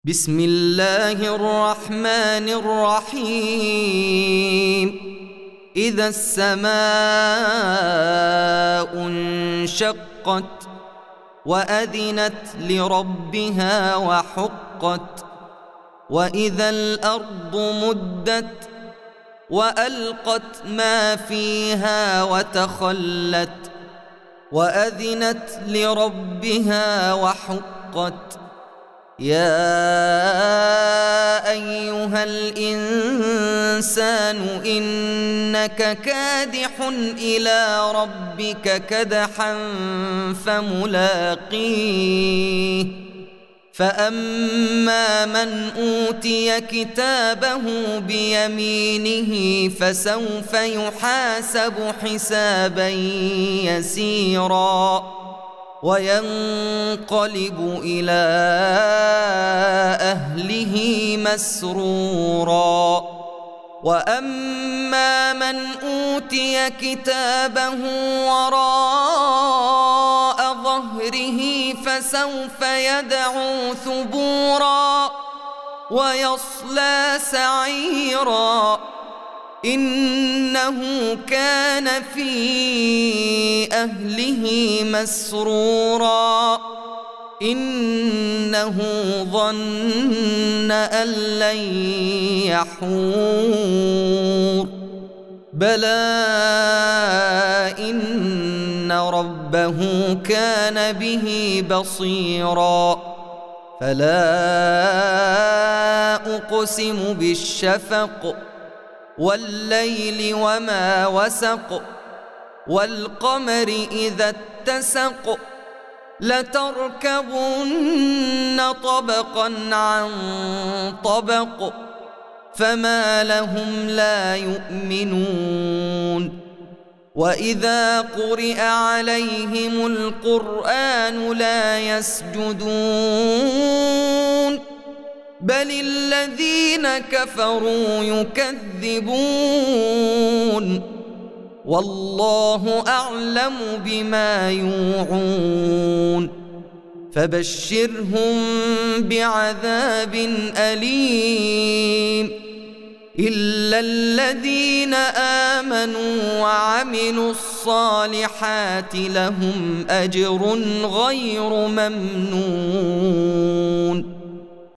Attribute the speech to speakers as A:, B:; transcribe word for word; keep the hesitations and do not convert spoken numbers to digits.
A: بسم الله الرحمن الرحيم إذا السماء انشقت وأذنت لربها وحقت وإذا الأرض مدت وألقت ما فيها وتخلت وأذنت لربها وحقت يا أيها الإنسان إنك كادح إلى ربك كدحا فملاقيه فأما من أوتي كتابه بيمينه فسوف يحاسب حسابا يسيرا وينقلب إلى أهله مسرورا وأما من أوتي كتابه وراء ظهره فسوف يدعو ثبورا ويصلى سعيرا إنه كان في أهله مسرورا إنه ظن أن لن يحور بلى إن ربه كان به بصيرا فلا أقسم بالشفق والليل وما وسق والقمر إذا اتسق لتركبن طبقا عن طبق فما لهم لا يؤمنون وإذا قرئ عليهم القرآن لا يسجدون بل الذين كفروا يكذبون والله أعلم بما يوعون فبشرهم بعذاب أليم إلا الذين آمنوا وعملوا الصالحات لهم أجر غير ممنون